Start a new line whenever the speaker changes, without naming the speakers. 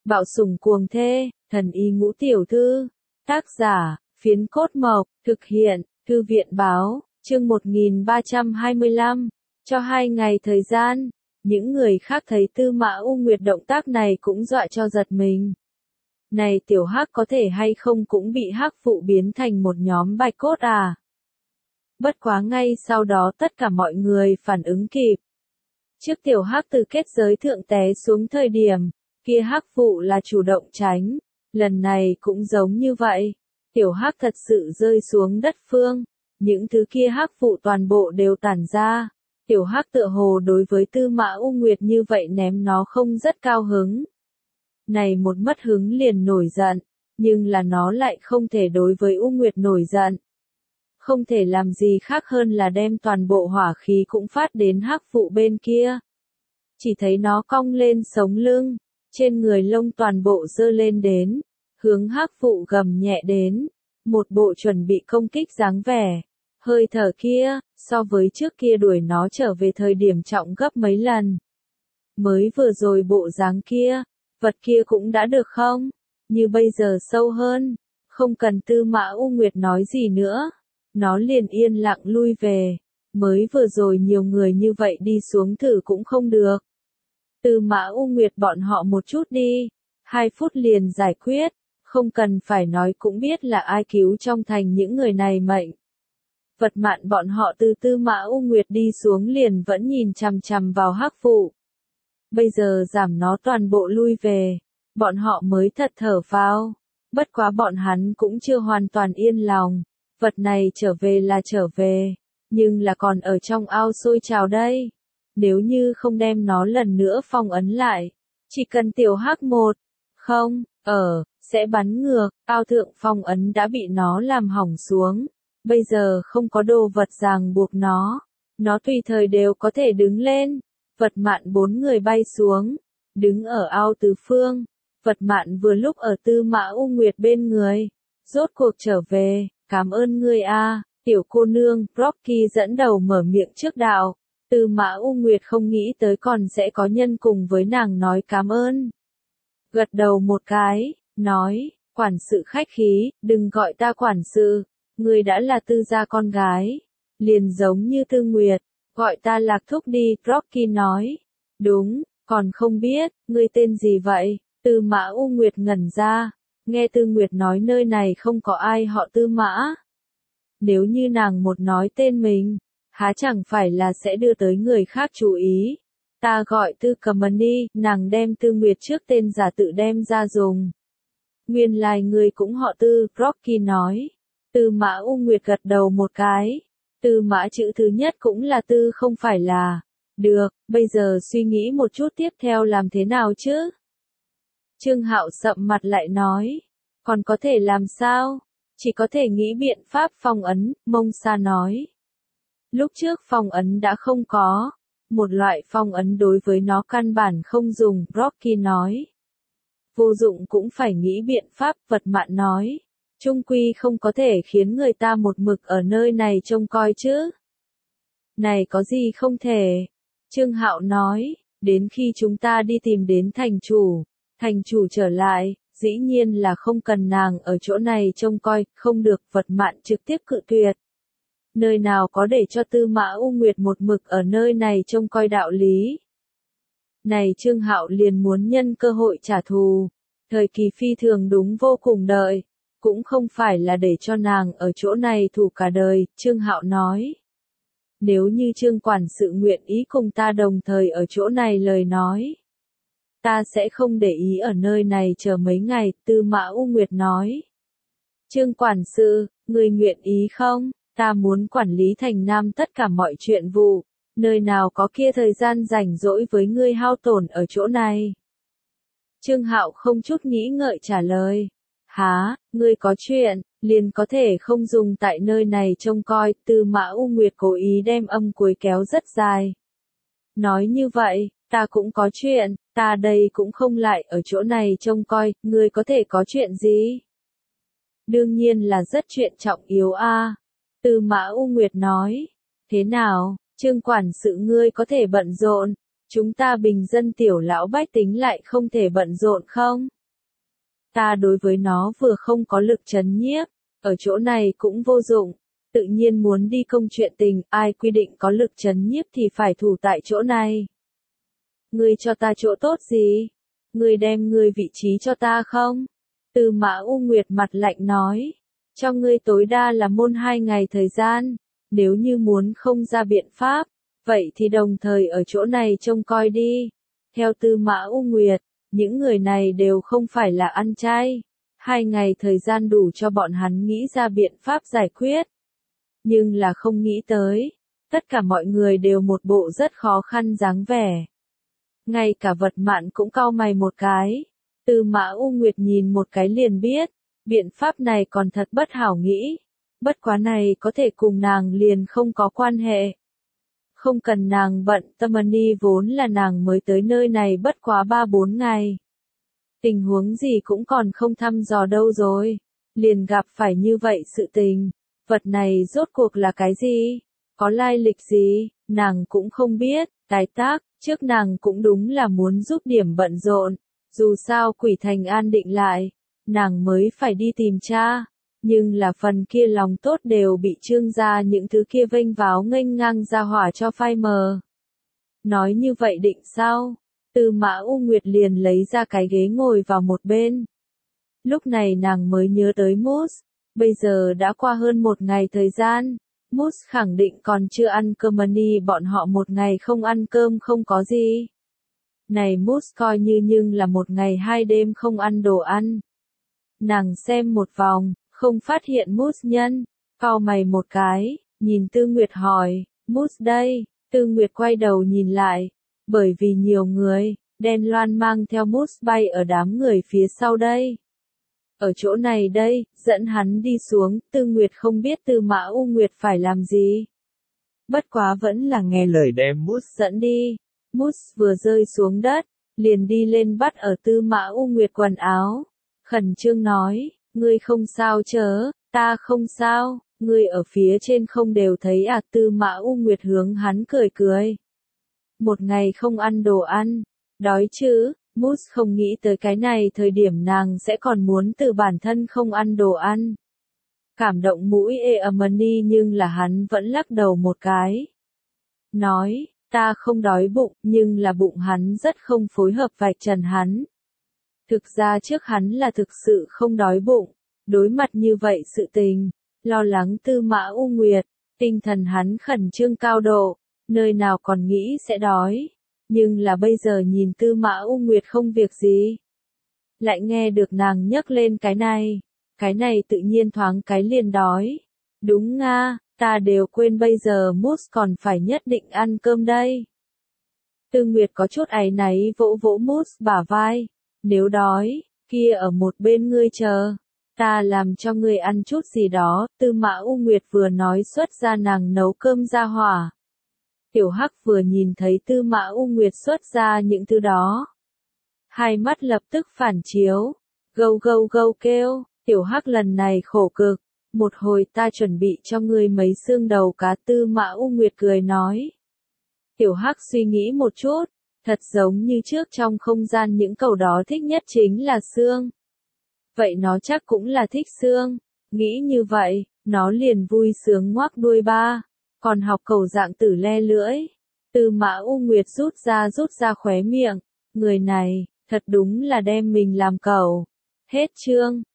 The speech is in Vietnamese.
Bạo sủng cuồng thê, thần y ngũ tiểu thư. Tác giả, Phiến Cốt Mộc, thực hiện, Thư viện báo, chương 1325. Cho 2 ngày thời gian, những người khác thấy Tư Mã U Nguyệt động tác này cũng dọa cho giật mình. Này tiểu hắc có thể hay không cũng bị hắc phụ biến thành một nhóm bạch cốt à? Bất quá ngay sau đó tất cả mọi người phản ứng kịp. Trước tiểu hắc từ kết giới thượng té xuống thời điểm, kia hắc phụ là chủ động tránh, lần này cũng giống như vậy. Tiểu hắc thật sự rơi xuống đất phương, những thứ kia hắc phụ toàn bộ đều tản ra. Tiểu hắc tựa hồ đối với Tư Mã U Nguyệt như vậy ném nó không rất cao hứng. Này một mất hứng liền nổi giận, nhưng là nó lại không thể đối với U Nguyệt nổi giận. Không thể làm gì khác hơn là đem toàn bộ hỏa khí cũng phát đến hắc phụ bên kia. Chỉ thấy nó cong lên sống lưng, trên người lông toàn bộ dơ lên đến, hướng hắc phụ gầm nhẹ đến, một bộ chuẩn bị công kích dáng vẻ. Hơi thở kia, so với trước kia đuổi nó trở về thời điểm trọng gấp mấy lần. Mới vừa rồi bộ dáng kia, vật kia cũng đã được không? Như bây giờ sâu hơn, không cần Tư Mã U Nguyệt nói gì nữa. Nó liền yên lặng lui về, mới vừa rồi nhiều người như vậy đi xuống thử cũng không được. Tư Mã U Nguyệt bọn họ một chút đi, 2 phút liền giải quyết, không cần phải nói cũng biết là ai cứu trong thành những người này mệnh. Vật mạn bọn họ từ Tư Mã U Nguyệt đi xuống liền vẫn nhìn chằm chằm vào hắc phụ. Bây giờ giảm nó toàn bộ lui về, bọn họ mới thật thở phào. Bất quá bọn hắn cũng chưa hoàn toàn yên lòng. Vật này trở về là trở về, nhưng là còn ở trong ao sôi trào đây. Nếu như không đem nó lần nữa phong ấn lại, chỉ cần tiểu hắc một, không, sẽ bắn ngược, ao thượng phong ấn đã bị nó làm hỏng xuống. Bây giờ không có đồ vật ràng buộc nó tùy thời đều có thể đứng lên. Vật mạn 4 người bay xuống, đứng ở ao tứ phương. Vật mạn vừa lúc ở Tư Mã U Nguyệt bên người, rốt cuộc trở về. Cảm ơn ngươi a, tiểu cô nương, Rocky dẫn đầu mở miệng trước đạo. Tư Mã U Nguyệt không nghĩ tới còn sẽ có nhân cùng với nàng nói cảm ơn. Gật đầu một cái, nói, quản sự khách khí, đừng gọi ta quản sự, ngươi đã là Tư gia con gái. Liền giống như Tư Nguyệt, gọi ta Lạc Thúc đi, Rocky nói. Đúng, còn không biết, ngươi tên gì vậy? Tư Mã U Nguyệt ngẩn ra. Nghe Tư Nguyệt nói nơi này không có ai họ Tư Mã. Nếu như nàng một nói tên mình, há chẳng phải là sẽ đưa tới người khác chú ý. Ta gọi Tư Cầm Ân đi, nàng đem Tư Nguyệt trước tên giả tự đem ra dùng. Nguyên lai người cũng họ Tư, Rocky nói. Tư Mã U Nguyệt gật đầu một cái. Tư Mã chữ thứ nhất cũng là Tư không phải là. Được, bây giờ suy nghĩ một chút tiếp theo làm thế nào chứ? Trương Hạo sậm mặt lại nói, còn có thể làm sao? Chỉ có thể nghĩ biện pháp phong ấn, Mông Sa nói. Lúc trước phong ấn đã không có, một loại phong ấn đối với nó căn bản không dùng, Rocky nói. Vô dụng cũng phải nghĩ biện pháp, Vật Mạn nói. Chung quy không có thể khiến người ta một mực ở nơi này trông coi chứ. Này có gì không thể? Trương Hạo nói, đến khi chúng ta đi tìm đến thành chủ trở lại, dĩ nhiên là không cần nàng ở chỗ này trông coi, không được, Vật Mạn trực tiếp cự tuyệt. Nơi nào có để cho Tư Mã U Nguyệt một mực ở nơi này trông coi đạo lý. Này Trương Hạo liền muốn nhân cơ hội trả thù, thời kỳ phi thường đúng vô cùng đợi, cũng không phải là để cho nàng ở chỗ này thủ cả đời, Trương Hạo nói. Nếu như Trương quản sự nguyện ý cùng ta đồng thời ở chỗ này lời nói, ta sẽ không để ý ở nơi này chờ mấy ngày, Tư Mã U Nguyệt nói. Trương quản sự, người nguyện ý không? Ta muốn quản lý thành Nam tất cả mọi chuyện vụ, nơi nào có kia thời gian rảnh rỗi với ngươi hao tổn ở chỗ này. Trương Hạo không chút nghĩ ngợi trả lời. Hả, ngươi có chuyện, liền có thể không dùng tại nơi này trông coi, Tư Mã U Nguyệt cố ý đem âm cuối kéo rất dài. Nói như vậy, ta cũng có chuyện, ta đây cũng không lại ở chỗ này trông coi, ngươi có thể có chuyện gì? Đương nhiên là rất chuyện trọng yếu a. Tư Mã U Nguyệt nói. Thế nào, Trương quản sự ngươi có thể bận rộn, chúng ta bình dân tiểu lão bách tính lại không thể bận rộn không? Ta đối với nó vừa không có lực trấn nhiếp, ở chỗ này cũng vô dụng, tự nhiên muốn đi công chuyện tình, ai quy định có lực trấn nhiếp thì phải thủ tại chỗ này. Ngươi cho ta chỗ tốt gì? Ngươi đem ngươi vị trí cho ta không? Tư Mã U Nguyệt mặt lạnh nói, cho ngươi tối đa là môn 2 ngày thời gian, nếu như muốn không ra biện pháp, vậy thì đồng thời ở chỗ này trông coi đi. Theo Tư Mã U Nguyệt, những người này đều không phải là ăn chay, 2 ngày thời gian đủ cho bọn hắn nghĩ ra biện pháp giải quyết. Nhưng là không nghĩ tới, tất cả mọi người đều một bộ rất khó khăn dáng vẻ. Ngay cả Vật Mạn cũng cau mày một cái. Tư Mã U Nguyệt nhìn một cái liền biết, biện pháp này còn thật bất hảo nghĩ. Bất quá này có thể cùng nàng liền không có quan hệ. Không cần nàng bận tâm, vốn là nàng mới tới nơi này bất quá 3-4 ngày. Tình huống gì cũng còn không thăm dò đâu rồi. Liền gặp phải như vậy sự tình. Vật này rốt cuộc là cái gì? Có lai lịch gì? Nàng cũng không biết. Tái tác, trước nàng cũng đúng là muốn giúp điểm bận rộn. Dù sao Quỷ Thành an định lại, nàng mới phải đi tìm cha. Nhưng là phần kia lòng tốt đều bị Trương gia những thứ kia vênh váo nghênh ngang ra hỏa cho phai mờ. Nói như vậy định sao? Tư Mã U Nguyệt liền lấy ra cái ghế ngồi vào một bên. Lúc này nàng mới nhớ tới Mousse, bây giờ đã qua hơn 1 ngày thời gian. Mousse khẳng định còn chưa ăn cơm, bọn họ 1 ngày không ăn cơm không có gì. Này Mousse coi như nhưng là 1 ngày 2 đêm không ăn đồ ăn. Nàng xem một vòng, không phát hiện Mousse nhân, cau mày một cái, nhìn Tư Nguyệt hỏi, Mousse đây? Tư Nguyệt quay đầu nhìn lại, bởi vì nhiều người, đen loan mang theo Mousse bay ở đám người phía sau đây. Ở chỗ này đây, dẫn hắn đi xuống, Tư Nguyệt không biết Tư Mã U Nguyệt phải làm gì. Bất quá vẫn là nghe lời đem Mousse dẫn đi. Mousse vừa rơi xuống đất, liền đi lên bắt ở Tư Mã U Nguyệt quần áo. Khẩn trương nói, ngươi không sao chớ, ta không sao, ngươi ở phía trên không đều thấy à? Tư Mã U Nguyệt hướng hắn cười cười. 1 ngày không ăn đồ ăn, đói chứ? Mousse không nghĩ tới cái này thời điểm nàng sẽ còn muốn tự bản thân không ăn đồ ăn. Cảm động mũi nhưng là hắn vẫn lắc đầu một cái. Nói, ta không đói bụng, nhưng là bụng hắn rất không phối hợp vạch trần hắn. Thực ra trước hắn là thực sự không đói bụng, đối mặt như vậy sự tình, lo lắng Tư Mã U Nguyệt, tinh thần hắn khẩn trương cao độ, nơi nào còn nghĩ sẽ đói. Nhưng là bây giờ nhìn Tư Mã U Nguyệt không việc gì. Lại nghe được nàng nhắc lên cái này tự nhiên thoáng cái liền đói. Đúng nga, ta đều quên bây giờ Mousse còn phải nhất định ăn cơm đây. Tư Nguyệt có chút áy náy vỗ vỗ Mousse bả vai. Nếu đói, kia ở một bên ngươi chờ. Ta làm cho ngươi ăn chút gì đó. Tư Mã U Nguyệt vừa nói xuất ra nàng nấu cơm ra hỏa. Tiểu Hắc vừa nhìn thấy Tư Mã U Nguyệt xuất ra những thứ đó. Hai mắt lập tức phản chiếu. Gâu gâu gâu kêu. Tiểu Hắc lần này khổ cực. Một hồi ta chuẩn bị cho ngươi mấy xương đầu cá. Tư Mã U Nguyệt cười nói. Tiểu Hắc suy nghĩ một chút. Thật giống như trước trong không gian những cẩu đó thích nhất chính là xương. Vậy nó chắc cũng là thích xương. Nghĩ như vậy, nó liền vui sướng ngoác đuôi ba. Còn học cẩu dạng tử le lưỡi. Tư Mã U Nguyệt rút ra khóe miệng. Người này, thật đúng là đem mình làm cẩu. Hết chương.